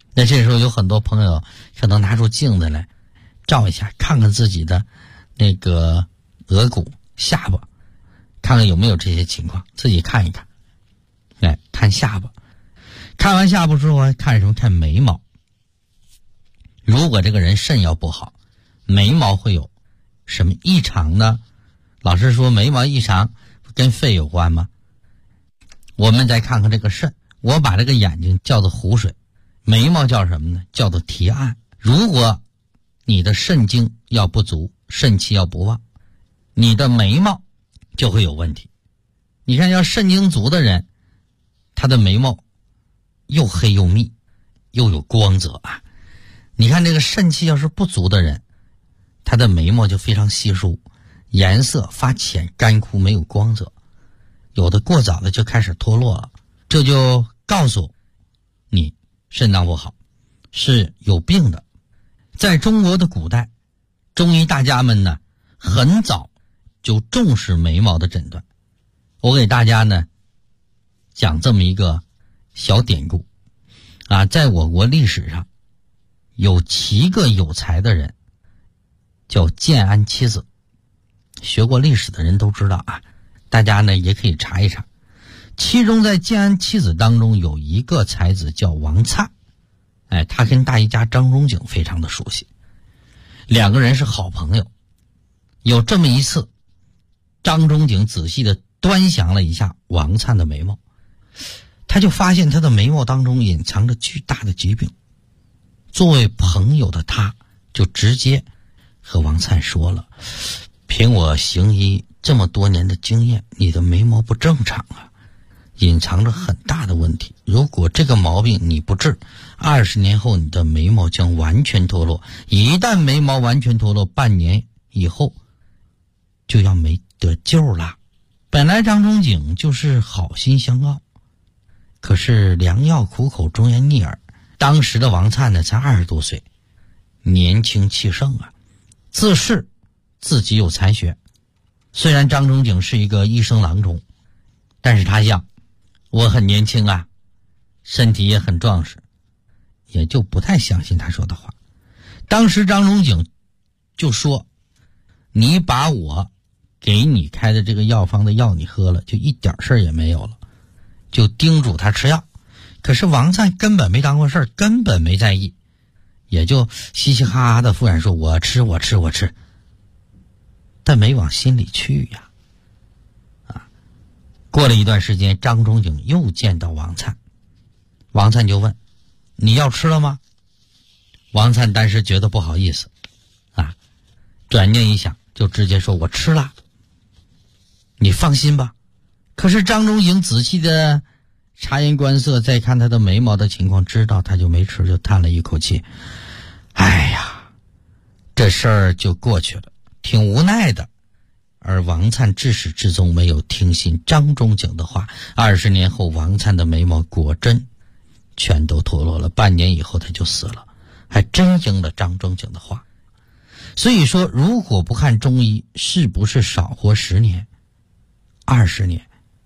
那这时候有很多朋友可能拿出镜子来照一下，看看自己的那个额骨、下巴，看看有没有这些情况，自己看一看。来看下巴，看完下巴之后看什么？看眉毛。如果这个人肾要不好，眉毛会有什么异常呢？老师说眉毛异常跟肺有关吗？我们再看看这个肾，我把这个眼睛叫做湖水，眉毛叫什么呢？叫做提暗。如果你的肾精要不足，肾气要不旺，你的眉毛就会有问题。你看要肾精足的人，他的眉毛又黑又密，又有光泽啊。你看这个肾气要是不足的人，他的眉毛就非常稀疏，颜色发浅干枯，没有光泽，有的过早的就开始脱落了，这就告诉你肾脏不好，是有病的。在中国的古代，中医大家们呢很早就重视眉毛的诊断。我给大家呢讲这么一个小典故啊，在我国历史上有7个有才的人，叫建安七子。学过历史的人都知道啊，大家呢也可以查一查。其中在建安七子当中有一个才子叫王粲，他跟大医家张仲景非常的熟悉，两个人是好朋友。有这么一次，张仲景仔细的端详了一下王粲的眉毛，他就发现他的眉毛当中隐藏着巨大的疾病。作为朋友的他就直接和王粲说了，凭我行医这么多年的经验，你的眉毛不正常啊，隐藏着很大的问题。如果这个毛病你不治，20年后你的眉毛将完全脱落。一旦眉毛完全脱落，半年以后就要没得救了。本来张仲景就是好心相告，可是良药苦口忠言逆耳。当时的王粲呢才20多岁，年轻气盛啊，自恃自己有才学。虽然张仲景是一个医生郎中，但是他想我很年轻啊，身体也很壮实，也就不太相信他说的话。当时张仲景就说，你把我给你开的这个药方的药你喝了，就一点事也没有了，就叮嘱他吃药。可是王粲根本没当回事，根本没在意，也就嘻嘻哈哈的敷衍说我吃，但没往心里去呀。过了一段时间，张仲景又见到王粲，王粲就问，你要吃了吗？王粲当时觉得不好意思转念一想，就直接说我吃了，你放心吧。可是张仲景仔细的察言观色，再看他的眉毛的情况，知道他就没吃，就叹了一口气，哎呀，这事儿就过去了，挺无奈的。而王粲至始至终没有听信张仲景的话，20年后王粲的眉毛果真全都脱落了，半年以后他就死了，还真应了张仲景的话。所以说，如果不看中医，是不是少活10年、20年？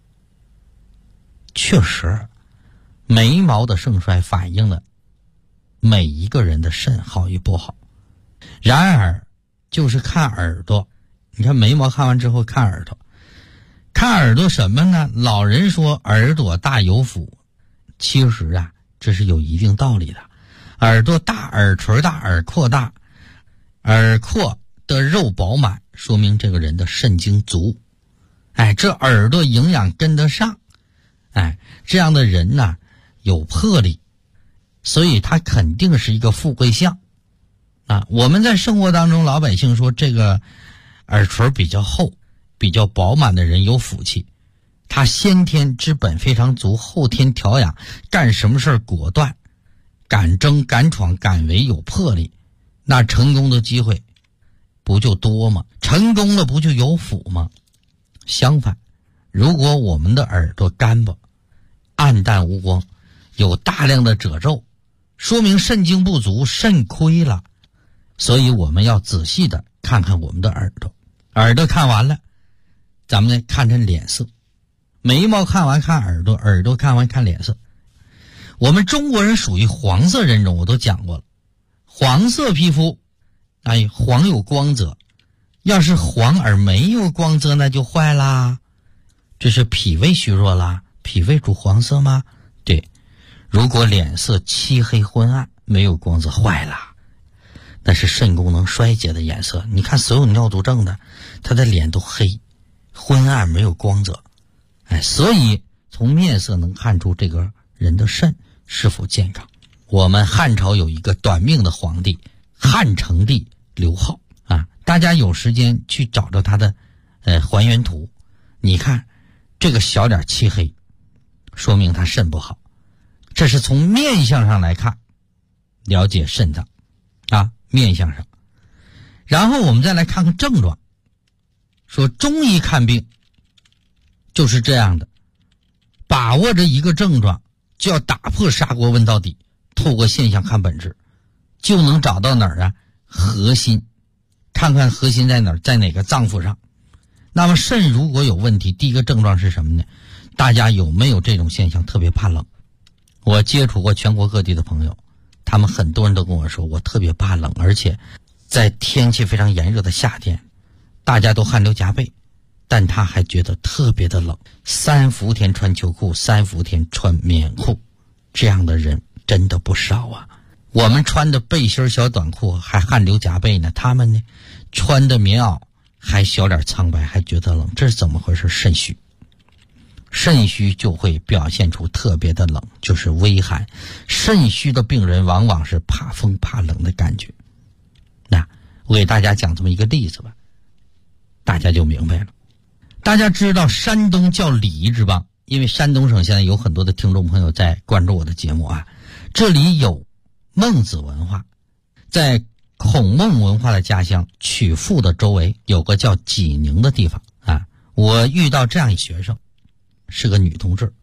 确实，眉毛的盛衰反映了每一个人的肾好与不好。然而就是看耳朵，你看眉毛看完之后看耳朵，看耳朵什么呢？老人说耳朵大有福，其实这是有一定道理的。耳朵大，耳垂大，耳廓大，耳廓的肉饱满，说明这个人的肾精足。这耳朵营养跟得上，这样的人呢有魄力，所以他肯定是一个富贵相我们在生活当中，老百姓说这个耳垂比较厚、比较饱满的人有福气，他先天之本非常足，后天调养，干什么事儿果断，敢争敢闯敢为，有魄力，那成功的机会不就多吗？成功了不就有福吗？相反，如果我们的耳朵干巴、暗淡无光，有大量的褶皱，说明肾精不足，肾亏了。所以我们要仔细的看看我们的耳朵。耳朵看完了，咱们呢看看脸色。眉毛看完看耳朵，耳朵看完看脸色。 我们中国人属于黄色人种，我都讲过了。黄色皮肤，黄有光泽，要是黄而没有光泽，那就坏啦。这是脾胃虚弱啦。脾胃主黄色吗？对。如果脸色漆黑昏暗，没有光泽，坏了，那是肾功能衰竭的颜色。你看所有尿毒症的，他的脸都黑昏暗，没有光泽。所以从面色能看出这个人的肾是否健康。我们汉朝有一个短命的皇帝汉成帝刘浩大家有时间去找找他的还原图，你看这个小脸漆黑，说明他肾不好。这是从面相上来看了解肾脏面相上。然后我们再来看看症状，说中医看病就是这样的，把握着一个症状就要打破砂锅问到底，透过现象看本质，就能找到哪儿核心，看看核心在哪儿，在哪个脏腑上。那么肾如果有问题，第一个症状是什么呢？大家有没有这种现象，特别怕冷？我接触过全国各地的朋友，他们很多人都跟我说，我特别怕冷，而且在天气非常炎热的夏天，大家都汗流浃背，但他还觉得特别的冷。3伏天穿秋裤，3伏天穿棉裤，这样的人真的不少啊。我们穿的背心小短裤还汗流浃背呢，他们呢穿的棉袄还小脸苍白，还觉得冷，这是怎么回事？肾虚。肾虚就会表现出特别的冷，就是微寒。肾虚的病人往往是怕风怕冷的感觉。那我给大家讲这么一个例子吧，大家就明白了。大家知道山东叫礼仪之邦，因为山东省现在有很多的听众朋友在关注我的节目这里有孟子文化，在孔孟文化的家乡曲阜的周围有个叫济宁的地方我遇到这样一学生，是个女同志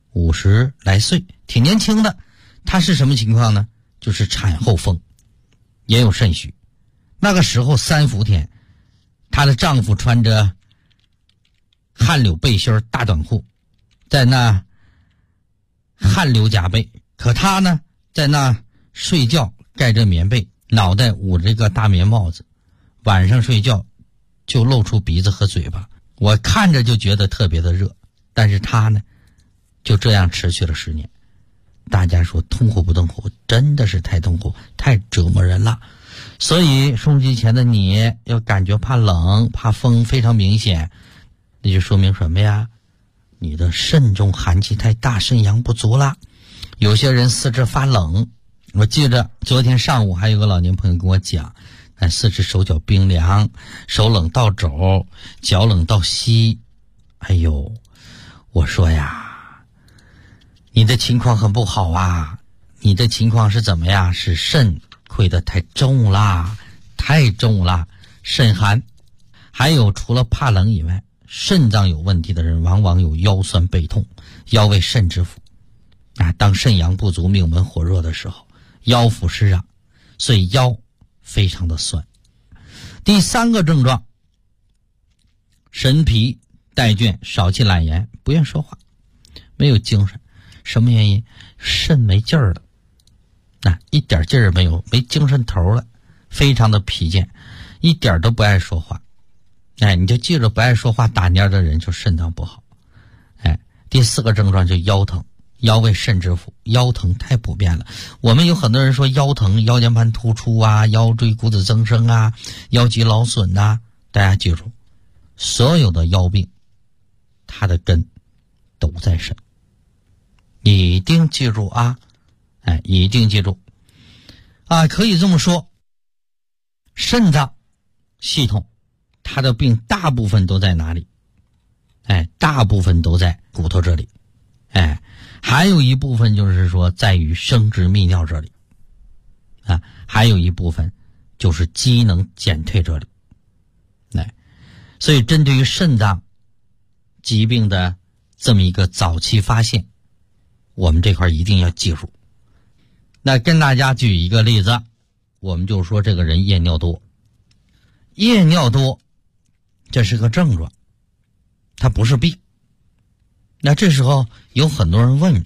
，50来岁，挺年轻的。她是什么情况呢？就是产后风，也有肾虚。那个时候3伏天，她的丈夫穿着汗流背心大短裤，在那汗流浃背，可她呢在那睡觉，盖着棉被，脑袋捂着一个大棉帽子，晚上睡觉就露出鼻子和嘴巴，我看着就觉得特别的热。但是他呢就这样持续了10年。大家说痛苦不痛苦？真的是太痛苦，太折磨人了。所以收音机前的你要感觉怕冷怕风非常明显，那就说明什么呀？你的肾中寒气太大，肾阳不足了。有些人四肢发冷，我记着昨天上午还有个老年朋友跟我讲，四肢手脚冰凉，手冷到肘，脚冷到膝。我说呀，你的情况很不好啊，你的情况是怎么样？是肾亏得太重啦，太重啦，肾寒。还有除了怕冷以外，肾脏有问题的人往往有腰酸背痛，腰为肾之府当肾阳不足，命门火热的时候，腰腹湿热，所以腰非常的酸。第3个症状，神疲怠倦，少气懒言，不愿说话，没有精神。什么原因？肾没劲儿了一点劲儿没有，没精神头了，非常的疲倦，一点都不爱说话。你就记着，不爱说话打蔫的人就肾脏不好。第4个症状就腰疼，腰为肾之府，腰疼太普遍了。我们有很多人说腰疼，腰间盘突出腰椎骨质增生腰肌劳损大家记住，所有的腰病它的根都在肾，一定记住一定记住可以这么说，肾脏系统它的病大部分都在哪里？大部分都在骨头这里，还有一部分就是说在于生殖泌尿这里还有一部分就是机能减退这里。所以针对于肾脏疾病的这么一个早期发现，我们这块一定要记住。那跟大家举一个例子，我们就说这个人夜尿多。夜尿多这是个症状，它不是病。那这时候有很多人问，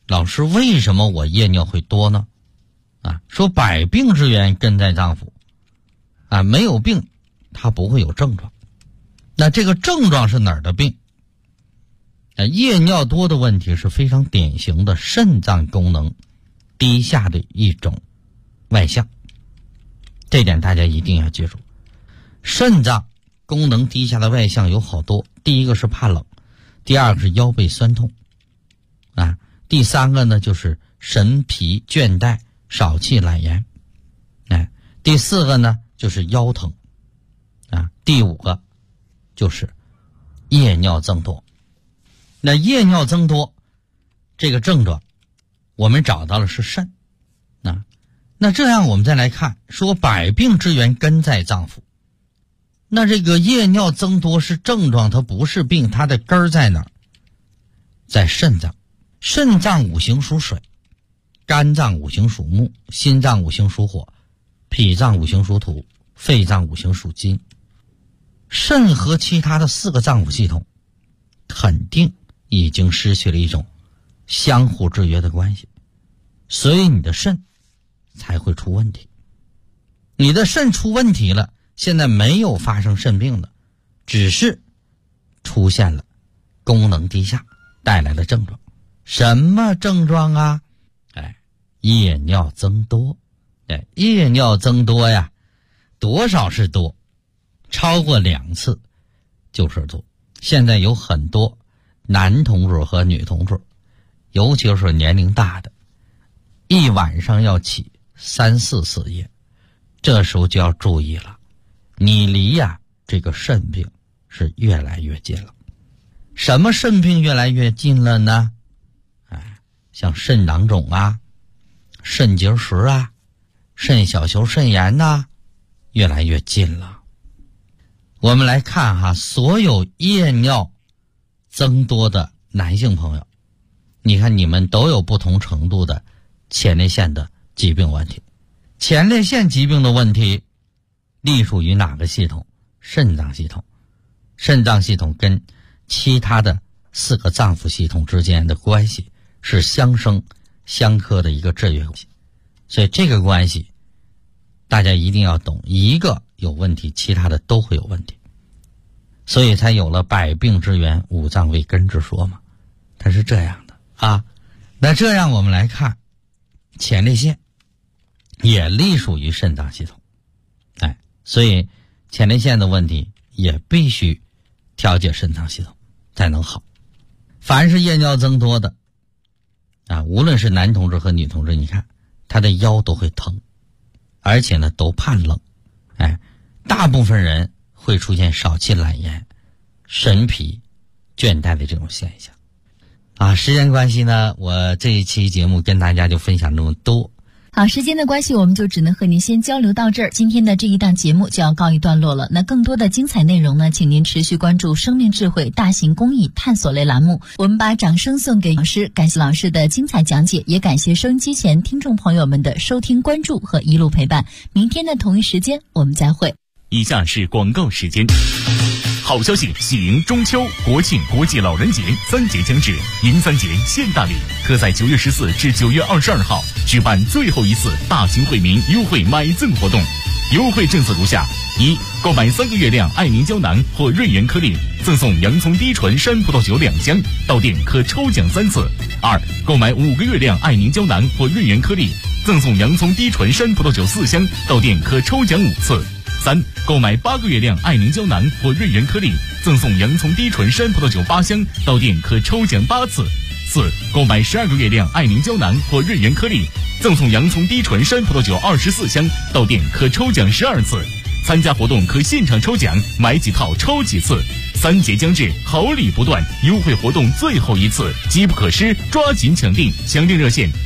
老师，为什么我夜尿会多呢？说百病之源根在脏腑，没有病它不会有症状。那这个症状是哪儿的病？夜尿多的问题是非常典型的肾脏功能低下的一种外象，这点大家一定要记住。肾脏功能低下的外象有好多，第一个是怕冷，第二个是腰背酸痛，第三个呢就是神疲倦怠少气懒言，第四个呢就是腰疼，第五个就是夜尿增多。那夜尿增多这个症状我们找到了是肾，那这样我们再来看，说百病之源根在脏腑，那这个夜尿增多是症状，它不是病，它的根儿在哪儿？在肾脏。肾脏五行属水，肝脏五行属木，心脏五行属火，脾脏五行属土，肺脏五行属金。肾和其他的4个脏腑系统肯定已经失去了一种相互制约的关系，所以你的肾才会出问题。你的肾出问题了，现在没有发生肾病的，只是出现了功能低下带来的症状。什么症状啊？夜尿增多。夜尿增多呀，多少是多？超过2次就是多。现在有很多男同志和女同志，尤其是年龄大的，一晚上要起3、4次夜，这时候就要注意了，你离这个肾病是越来越近了。什么肾病越来越近了呢？像肾囊肿肾结石肾小球肾炎越来越近了。我们来看所有夜尿增多的男性朋友，你看你们都有不同程度的前列腺的疾病问题。前列腺疾病的问题隶属于哪个系统？肾脏系统。肾脏系统跟其他的4个脏腑系统之间的关系是相生相克的一个制约关系，所以这个关系大家一定要懂，一个有问题其他的都会有问题，所以才有了百病之源五脏为根之说嘛，它是这样的那这样我们来看，前列腺也隶属于肾脏系统，所以前列腺的问题也必须调节肾脏系统才能好。凡是夜尿增多的无论是男同志和女同志，你看他的腰都会疼，而且呢都怕冷，大部分人会出现少气懒言、神疲倦怠的这种现象时间关系呢，我这一期节目跟大家就分享这么多。 好，时间的关系，我们就只能和您先交流到这儿。今天的这一档节目就要告一段落了。那更多的精彩内容呢，请您持续关注生命智慧大型公益探索类栏目。我们把掌声送给老师，感谢老师的精彩讲解，也感谢收音机前听众朋友们的收听关注和一路陪伴。明天的同一时间我们再会。 以下是广告时间。好消息，喜迎中秋、国庆、国际老人节3节将至，迎3节现大礼，特在9月14至9月22号举办最后一次大型惠民优惠买赠活动。优惠政策如下：一、购买3个月亮爱凝胶囊或润元颗粒，赠送洋葱低醇山葡萄酒2箱，到店可抽奖3次；二、购买5个月亮爱凝胶囊或润元颗粒，赠送洋葱低醇山葡萄酒4箱，到店可抽奖5次；三、购买8个月亮爱凝胶囊或润元颗粒，赠送洋葱低醇山葡萄酒8箱，到店可抽奖8次；四、购买12个月亮爱凝胶囊或润元颗粒，赠送洋葱低醇山葡萄酒24箱，到店可抽奖12次。参加活动可现场抽奖，买几套抽几次。3节将至，好礼不断，优惠活动最后一次，机不可失，抓紧抢订！详订热线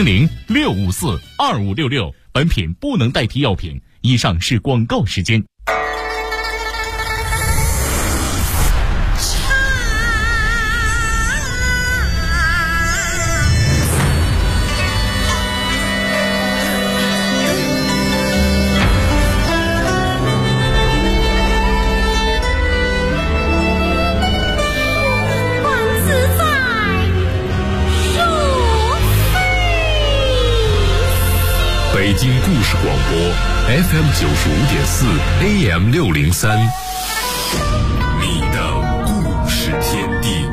400-654-2566。本品不能代替药品。以上是广告时间。 王自在，恕播 FM 95.4 AM 603，你的故事天地。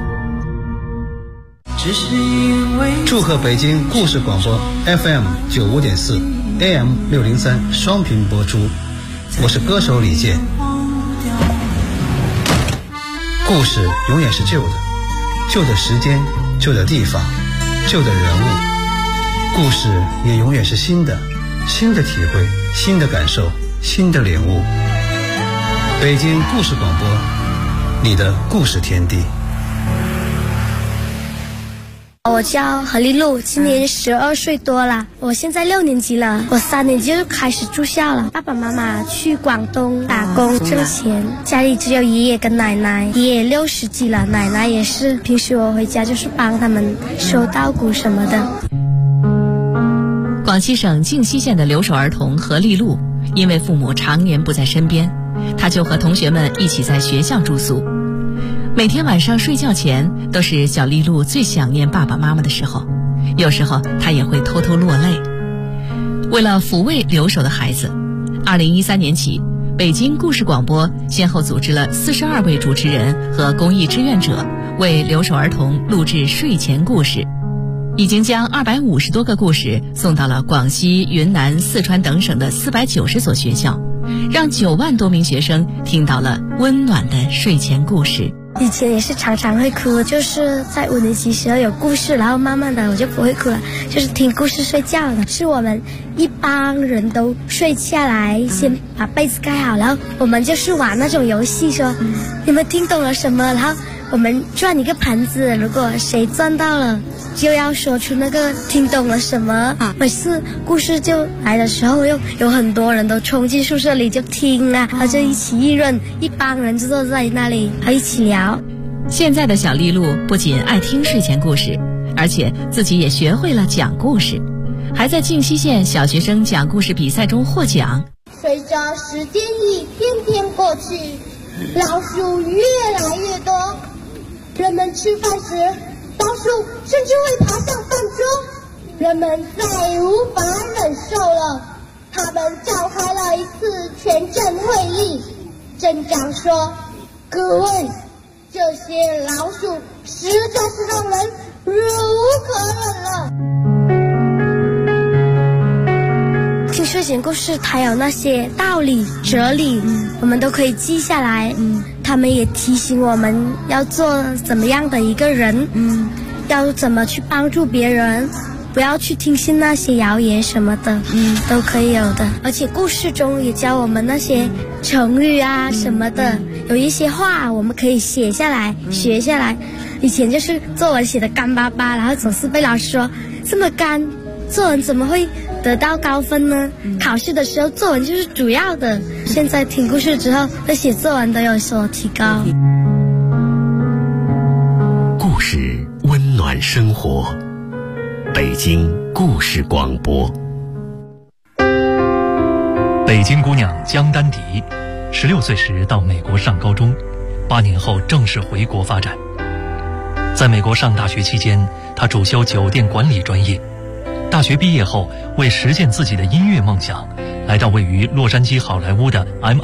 祝贺北京故事广播 FM 95.4 AM 603双频播出，我是歌手李健。故事永远是旧的，旧的时间，旧的地方，旧的人物。故事也永远是新的，新的体会，新的感受，新的领悟。北京故事广播，你的故事天地。 我叫何丽露，今年12岁多了，我现在6年级了，我3年级就开始住校了。爸爸妈妈去广东打工挣钱，家里只有爷爷跟奶奶，爷爷60几了，奶奶也是，平时我回家就是帮他们收稻谷什么的。 广西省靖西县的留守儿童何丽露，因为父母常年不在身边，她就和同学们一起在学校住宿。每天晚上睡觉前，都是小丽露最想念爸爸妈妈的时候，有时候她也会偷偷落泪。为了抚慰留守的孩子，2013年起，北京故事广播先后组织了42位主持人和公益志愿者，为留守儿童录制睡前故事，已经将250多个故事送到了广西、云南、四川等省的490所学校，让9万多名学生听到了温暖的睡前故事。 以前也是常常会哭，就是在5年级时候有故事，然后慢慢的我就不会哭了，就是听故事睡觉了。是我们一帮人都睡下来，先把被子盖好，然后我们就是玩那种游戏，说你们听懂了什么，然后我们转一个盘子，如果谁转到了就要说出那个听懂了什么。每次故事就来的时候，又有很多人都冲进宿舍里就听啊，然后就一起议论，一帮人就坐在那里还一起聊。 现在的小丽露不仅爱听睡前故事，而且自己也学会了讲故事，还在靖西县小学生讲故事比赛中获奖。 随着时间一天天过去，老鼠越来越多，人们吃饭时老鼠甚至会爬上饭桌，人们再无法忍受了，他们召开了一次全镇会议。镇长说：“各位，这些老鼠实在是让人忍无可忍了。” 听睡前故事，它有那些道理、哲理，我们都可以记下来。他们也提醒我们要做怎么样的一个人，要怎么去帮助别人，不要去听信那些谣言什么的，都可以有的。而且故事中也教我们那些成语啊什么的，有一些话我们可以写下来、学下来。以前就是作文写的干巴巴，然后总是被老师说这么干，作文怎么会得到高分呢？考试的时候作文就是主要的。现在听故事之后，对写作文都有所提高。 故事温暖生活，北京故事广播。 北京姑娘江丹迪，16岁时到美国上高中，8年后正式回国发展。在美国上大学期间，她主修酒店管理专业。大学毕业后，为实现自己的音乐梦想，来到位于洛杉矶好莱坞的